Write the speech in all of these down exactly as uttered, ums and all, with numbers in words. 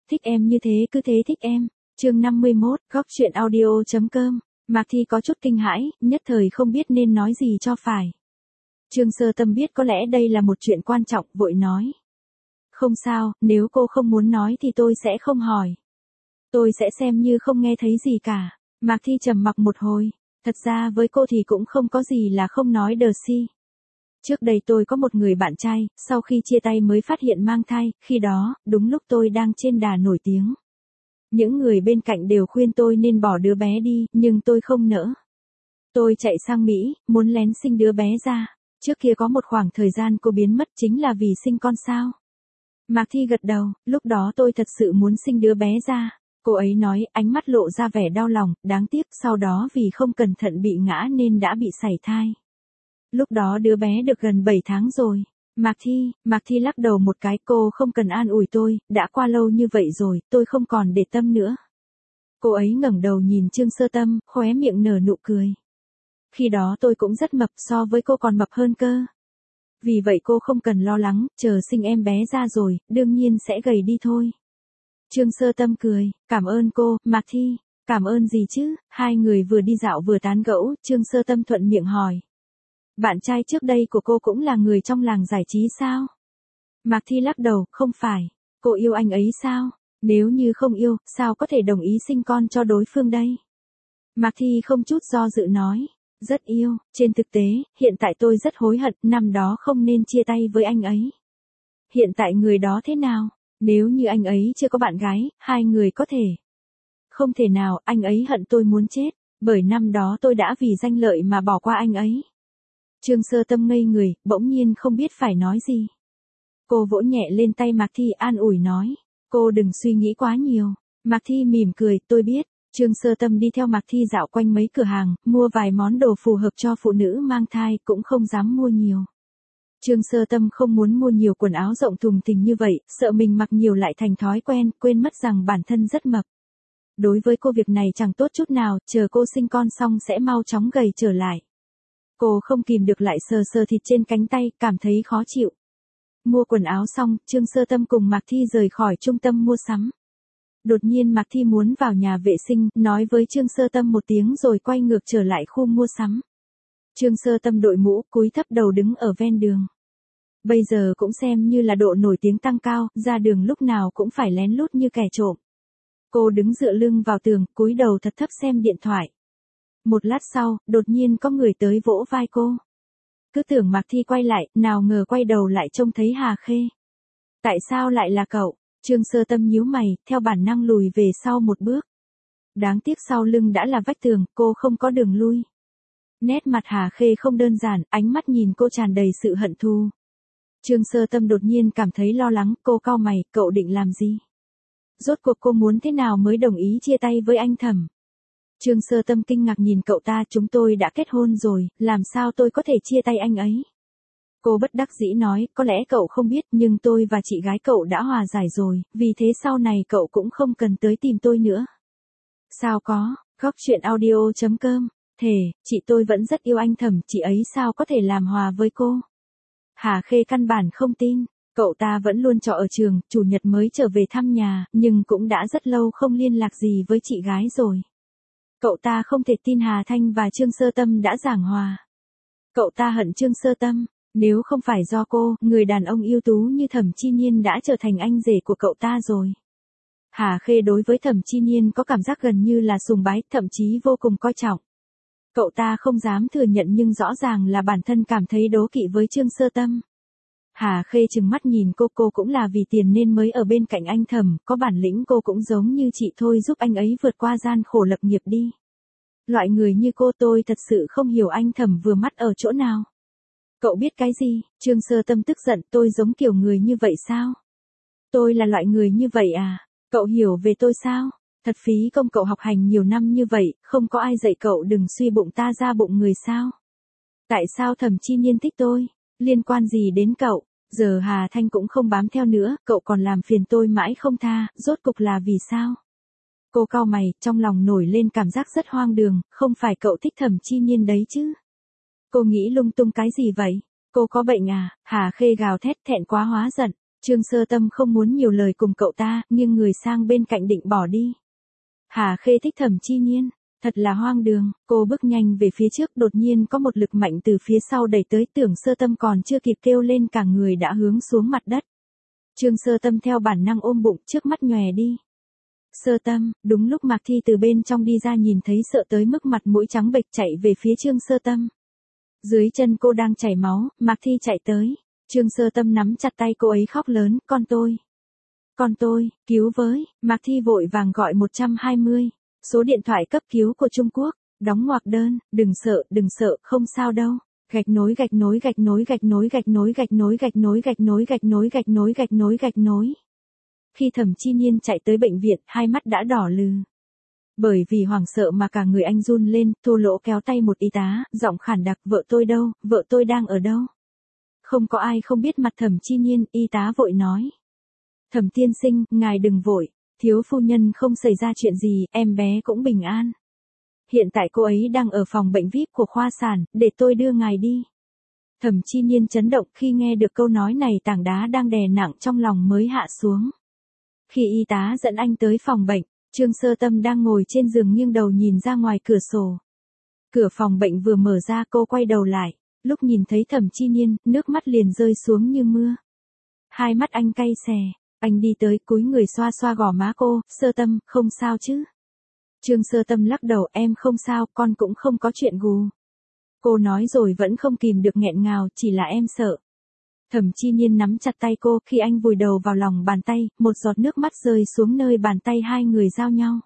Thích em như thế cứ thế thích em. Chương năm mươi mốt, góc truyện audio chấm com. Mạc Thi có chút kinh hãi, nhất thời không biết nên nói gì cho phải. Trương Sơ Tâm biết có lẽ đây là một chuyện quan trọng, vội nói. Không sao, nếu cô không muốn nói thì tôi sẽ không hỏi. Tôi sẽ xem như không nghe thấy gì cả. Mạc Thi trầm mặc một hồi. Thật ra với cô thì cũng không có gì là không nói đờ si. Trước đây tôi có một người bạn trai, sau khi chia tay mới phát hiện mang thai, khi đó, đúng lúc tôi đang trên đà nổi tiếng. Những người bên cạnh đều khuyên tôi nên bỏ đứa bé đi, nhưng tôi không nỡ. Tôi chạy sang Mỹ, muốn lén sinh đứa bé ra. Trước kia có một khoảng thời gian cô biến mất chính là vì sinh con sao. Mạc Thi gật đầu, lúc đó tôi thật sự muốn sinh đứa bé ra. Cô ấy nói, ánh mắt lộ ra vẻ đau lòng, đáng tiếc, sau đó vì không cẩn thận bị ngã nên đã bị sảy thai. Lúc đó đứa bé được gần bảy tháng rồi. Mạc Thi, Mạc Thi lắc đầu một cái, cô không cần an ủi tôi, đã qua lâu như vậy rồi, tôi không còn để tâm nữa. Cô ấy ngẩng đầu nhìn Trương Sơ Tâm, khóe miệng nở nụ cười. Khi đó tôi cũng rất mập, so với cô còn mập hơn cơ. Vì vậy cô không cần lo lắng, chờ sinh em bé ra rồi, đương nhiên sẽ gầy đi thôi. Trương Sơ Tâm cười, cảm ơn cô, Mạc Thi. Cảm ơn gì chứ? Hai người vừa đi dạo vừa tán gẫu, Trương Sơ Tâm thuận miệng hỏi. Bạn trai trước đây của cô cũng là người trong làng giải trí sao? Mạc Thi lắc đầu, không phải. Cô yêu anh ấy sao? Nếu như không yêu, sao có thể đồng ý sinh con cho đối phương đây? Mạc Thi không chút do dự nói. Rất yêu, trên thực tế, hiện tại tôi rất hối hận, năm đó không nên chia tay với anh ấy. Hiện tại người đó thế nào? Nếu như anh ấy chưa có bạn gái, hai người có thể. Không thể nào, anh ấy hận tôi muốn chết, bởi năm đó tôi đã vì danh lợi mà bỏ qua anh ấy. Trương Sơ Tâm ngây người, bỗng nhiên không biết phải nói gì. Cô vỗ nhẹ lên tay Mạc Thi an ủi nói, cô đừng suy nghĩ quá nhiều. Mạc Thi mỉm cười, tôi biết. Trương Sơ Tâm đi theo Mạc Thi dạo quanh mấy cửa hàng, mua vài món đồ phù hợp cho phụ nữ mang thai, cũng không dám mua nhiều. Trương Sơ Tâm không muốn mua nhiều quần áo rộng thùng thình như vậy, sợ mình mặc nhiều lại thành thói quen, quên mất rằng bản thân rất mập. Đối với cô việc này chẳng tốt chút nào, chờ cô sinh con xong sẽ mau chóng gầy trở lại. Cô không kìm được lại sờ sờ thịt trên cánh tay, cảm thấy khó chịu. Mua quần áo xong, Trương Sơ Tâm cùng Mạc Thi rời khỏi trung tâm mua sắm. Đột nhiên Mạc Thi muốn vào nhà vệ sinh, nói với Trương Sơ Tâm một tiếng rồi quay ngược trở lại khu mua sắm. Trương Sơ Tâm đội mũ, cúi thấp đầu đứng ở ven đường. Bây giờ cũng xem như là độ nổi tiếng tăng cao, ra đường lúc nào cũng phải lén lút như kẻ trộm. Cô đứng dựa lưng vào tường, cúi đầu thật thấp xem điện thoại. Một lát sau, đột nhiên có người tới vỗ vai cô. Cứ tưởng Mạc Thi quay lại, nào ngờ quay đầu lại trông thấy Hà Khê. Tại sao lại là cậu? Trương Sơ Tâm nhíu mày, theo bản năng lùi về sau một bước. Đáng tiếc sau lưng đã là vách tường, cô không có đường lui. Nét mặt Hà Khê không đơn giản, ánh mắt nhìn cô tràn đầy sự hận thù. Trương Sơ Tâm đột nhiên cảm thấy lo lắng, cô cau mày, cậu định làm gì? Rốt cuộc cô muốn thế nào mới đồng ý chia tay với anh Thẩm? Trương Sơ Tâm kinh ngạc nhìn cậu ta, chúng tôi đã kết hôn rồi, làm sao tôi có thể chia tay anh ấy? Cô bất đắc dĩ nói, có lẽ cậu không biết nhưng tôi và chị gái cậu đã hòa giải rồi, vì thế sau này cậu cũng không cần tới tìm tôi nữa. Sao có, góc truyện audio chấm com, thề, chị tôi vẫn rất yêu anh Thẩm, chị ấy sao có thể làm hòa với cô? Hà Khê căn bản không tin, cậu ta vẫn luôn trọ ở trường, chủ nhật mới trở về thăm nhà, nhưng cũng đã rất lâu không liên lạc gì với chị gái rồi. Cậu ta không thể tin Hà Thanh và Trương Sơ Tâm đã giảng hòa. Cậu ta hận Trương Sơ Tâm, nếu không phải do cô, người đàn ông ưu tú như Thẩm Chi Niên đã trở thành anh rể của cậu ta rồi. Hà Khê đối với Thẩm Chi Niên có cảm giác gần như là sùng bái, thậm chí vô cùng coi trọng. Cậu ta không dám thừa nhận nhưng rõ ràng là bản thân cảm thấy đố kỵ với Trương Sơ Tâm. Hà Khê trừng mắt nhìn cô, cô cũng là vì tiền nên mới ở bên cạnh anh Thẩm, có bản lĩnh cô cũng giống như chị thôi giúp anh ấy vượt qua gian khổ lập nghiệp đi. Loại người như cô tôi thật sự không hiểu anh Thẩm vừa mắt ở chỗ nào. Cậu biết cái gì? Trương Sơ Tâm tức giận, tôi giống kiểu người như vậy sao? Tôi là loại người như vậy à? Cậu hiểu về tôi sao? Thật phí công cậu học hành nhiều năm như vậy, không có ai dạy cậu đừng suy bụng ta ra bụng người sao? Tại sao Thẩm Chi Niên thích tôi? Liên quan gì đến cậu? Giờ Hà Thanh cũng không bám theo nữa, cậu còn làm phiền tôi mãi không tha, rốt cục là vì sao? Cô cau mày, trong lòng nổi lên cảm giác rất hoang đường, không phải cậu thích Thẩm Chi Niên đấy chứ? Cô nghĩ lung tung cái gì vậy? Cô có bệnh à? Hà Khê gào thét thẹn quá hóa giận. Trương Sơ Tâm không muốn nhiều lời cùng cậu ta, nhưng người sang bên cạnh định bỏ đi. Hà Khê thích Thẩm Chi Nhiên, thật là hoang đường, cô bước nhanh về phía trước, đột nhiên có một lực mạnh từ phía sau đẩy tới, Tưởng Sơ Tâm còn chưa kịp kêu lên cả người đã hướng xuống mặt đất. Trương Sơ Tâm theo bản năng ôm bụng, trước mắt nhòe đi. Sơ Tâm, đúng lúc Mạc Thi từ bên trong đi ra nhìn thấy sợ tới mức mặt mũi trắng bệch chạy về phía Trương Sơ Tâm. Dưới chân cô đang chảy máu, Mạc Thi chạy tới. Trương Sơ Tâm nắm chặt tay cô ấy khóc lớn, con tôi. Con tôi, cứu với, Mạc Thi vội vàng gọi một hai không, số điện thoại cấp cứu của Trung Quốc, đóng ngoặc đơn, đừng sợ, đừng sợ, không sao đâu. Gạch nối gạch nối gạch nối gạch nối gạch nối gạch nối gạch nối gạch nối gạch nối gạch nối gạch nối gạch nối. Khi Thẩm Chi Nhiên chạy tới bệnh viện, hai mắt đã đỏ lừ. Bởi vì hoảng sợ mà cả người anh run lên, Thô Lỗ kéo tay một y tá, giọng khản đặc, vợ tôi đâu, vợ tôi đang ở đâu? Không có ai không biết mặt Thẩm Chi Nhiên, y tá vội nói. Thẩm tiên sinh, ngài đừng vội, thiếu phu nhân không xảy ra chuyện gì, em bé cũng bình an. Hiện tại cô ấy đang ở phòng bệnh vi ai pi của khoa sản, để tôi đưa ngài đi. Thẩm Chi Nhiên chấn động khi nghe được câu nói này, tảng đá đang đè nặng trong lòng mới hạ xuống. Khi y tá dẫn anh tới phòng bệnh, Trương Sơ Tâm đang ngồi trên giường nghiêng đầu nhìn ra ngoài cửa sổ. Cửa phòng bệnh vừa mở ra, cô quay đầu lại, lúc nhìn thấy Thẩm Chi Nhiên, nước mắt liền rơi xuống như mưa. Hai mắt anh cay xè, anh đi tới cúi người xoa xoa gò má cô, Sơ Tâm, không sao chứ? Trương Sơ Tâm lắc đầu, em không sao, con cũng không có chuyện gù. Cô nói rồi vẫn không kìm được nghẹn ngào, chỉ là em sợ. Thẩm Chi Nhiên nắm chặt tay cô, khi anh vùi đầu vào lòng bàn tay, một giọt nước mắt rơi xuống nơi bàn tay hai người giao nhau.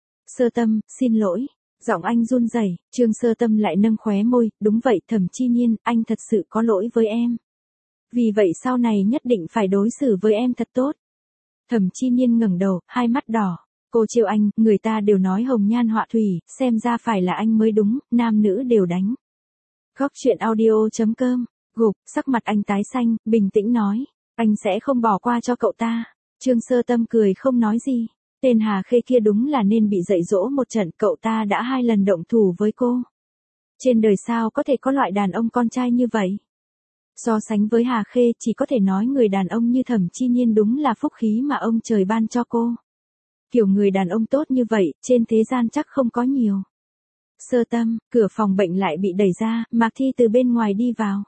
Sơ Tâm, xin lỗi. Giọng anh run rẩy. Trương Sơ Tâm lại nâng khóe môi, đúng vậy Thẩm Chi Nhiên, anh thật sự có lỗi với em. Vì vậy sau này nhất định phải đối xử với em thật tốt. Thẩm Chi Nhiên ngẩng đầu, hai mắt đỏ. Cô trêu anh, người ta đều nói hồng nhan họa thủy, xem ra phải là anh mới đúng, nam nữ đều đánh. Góc truyện audio chấm com, gục, sắc mặt anh tái xanh, bình tĩnh nói, anh sẽ không bỏ qua cho cậu ta. Trương Sơ Tâm cười không nói gì, tên Hà Khê kia đúng là nên bị dạy dỗ một trận, cậu ta đã hai lần động thủ với cô. Trên đời sao có thể có loại đàn ông con trai như vậy? So sánh với Hà Khê, chỉ có thể nói người đàn ông như Thẩm Chi Nhiên đúng là phúc khí mà ông trời ban cho cô. Kiểu người đàn ông tốt như vậy, trên thế gian chắc không có nhiều. Sơ Tâm, cửa phòng bệnh lại bị đẩy ra, Mạc Thi từ bên ngoài đi vào.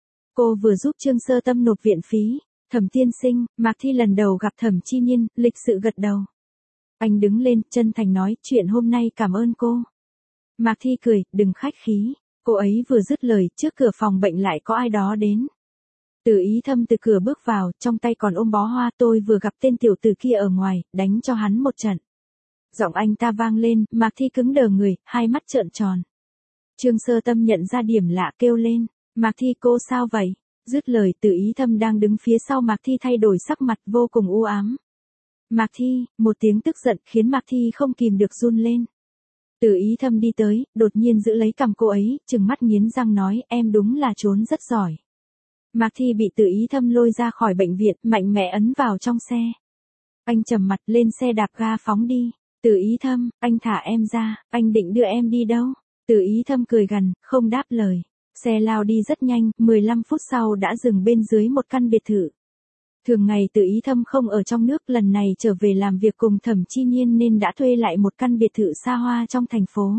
Cô vừa giúp Trương Sơ Tâm nộp viện phí. Thẩm tiên sinh, Mạc Thi lần đầu gặp Thẩm Chi Nhiên, lịch sự gật đầu. Anh đứng lên, chân thành nói, chuyện hôm nay cảm ơn cô. Mạc Thi cười, đừng khách khí. Cô ấy vừa dứt lời, trước cửa phòng bệnh lại có ai đó đến. Từ Ý Thâm từ cửa bước vào, trong tay còn ôm bó hoa, tôi vừa gặp tên tiểu tử kia ở ngoài, đánh cho hắn một trận. Giọng anh ta vang lên, Mạc Thi cứng đờ người, hai mắt trợn tròn. Trương Sơ Tâm nhận ra điểm lạ kêu lên, Mạc Thi cô sao vậy? Dứt lời, Từ Ý Thâm đang đứng phía sau Mạc Thi thay đổi sắc mặt vô cùng u ám. Mạc Thi, một tiếng tức giận khiến Mạc Thi không kìm được run lên. Từ Ý Thâm đi tới, đột nhiên giữ lấy cằm cô ấy, trừng mắt nghiến răng nói, em đúng là trốn rất giỏi. Mạc Thi bị Từ Ý Thâm lôi ra khỏi bệnh viện, mạnh mẽ ấn vào trong xe. Anh trầm mặt lên xe đạp ga phóng đi. Từ Ý Thâm, anh thả em ra, anh định đưa em đi đâu? Từ Ý Thâm cười gằn, không đáp lời. Xe lao đi rất nhanh, mười lăm phút sau đã dừng bên dưới một căn biệt thự. Thường ngày Từ Ý Thâm không ở trong nước, lần này trở về làm việc cùng Thẩm Chi Nhiên nên đã thuê lại một căn biệt thự xa hoa trong thành phố.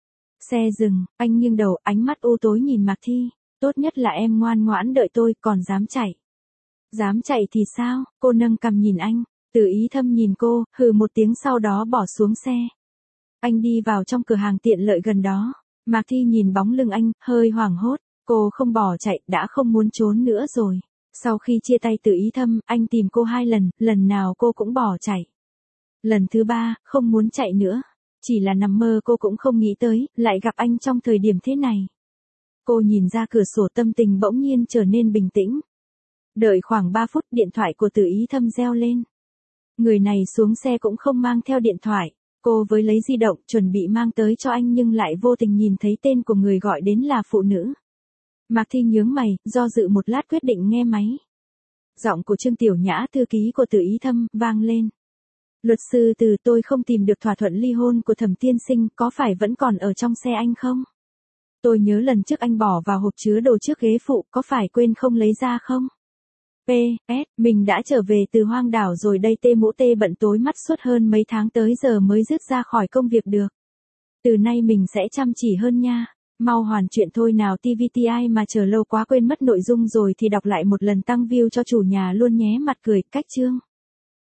Xe dừng, anh nghiêng đầu, ánh mắt u tối nhìn Mạc Thi. Tốt nhất là em ngoan ngoãn đợi tôi, còn dám chạy. Dám chạy thì sao? Cô nâng cằm nhìn anh. Từ Ý Thâm nhìn cô, hừ một tiếng sau đó bỏ xuống xe. Anh đi vào trong cửa hàng tiện lợi gần đó. Mạc Thi nhìn bóng lưng anh, hơi hoảng hốt. Cô không bỏ chạy, đã không muốn trốn nữa rồi. Sau khi chia tay Từ Ý Thâm, anh tìm cô hai lần, lần nào cô cũng bỏ chạy. Lần thứ ba, không muốn chạy nữa. Chỉ là nằm mơ cô cũng không nghĩ tới, lại gặp anh trong thời điểm thế này. Cô nhìn ra cửa sổ, tâm tình bỗng nhiên trở nên bình tĩnh. Đợi khoảng ba phút, điện thoại của Từ Ý Thâm reo lên. Người này xuống xe cũng không mang theo điện thoại. Cô với lấy di động, chuẩn bị mang tới cho anh nhưng lại vô tình nhìn thấy tên của người gọi đến là phụ nữ. Mạc Thi nhướng mày, do dự một lát quyết định nghe máy. Giọng của Trương Tiểu Nhã, thư ký của Từ Ý Thâm, vang lên. Luật sư Từ, tôi không tìm được thỏa thuận ly hôn của Thẩm tiên sinh, có phải vẫn còn ở trong xe anh không? Tôi nhớ lần trước anh bỏ vào hộp chứa đồ trước ghế phụ, có phải quên không lấy ra không? pê ét, mình đã trở về từ hoang đảo rồi đây, tê mũ tê bận tối mắt suốt hơn mấy tháng tới giờ mới dứt ra khỏi công việc được. Từ nay mình sẽ chăm chỉ hơn nha. Mau hoàn chuyện thôi nào tê vê tê i mà chờ lâu quá quên mất nội dung rồi thì đọc lại một lần tăng view cho chủ nhà luôn nhé, mặt cười, cách chương.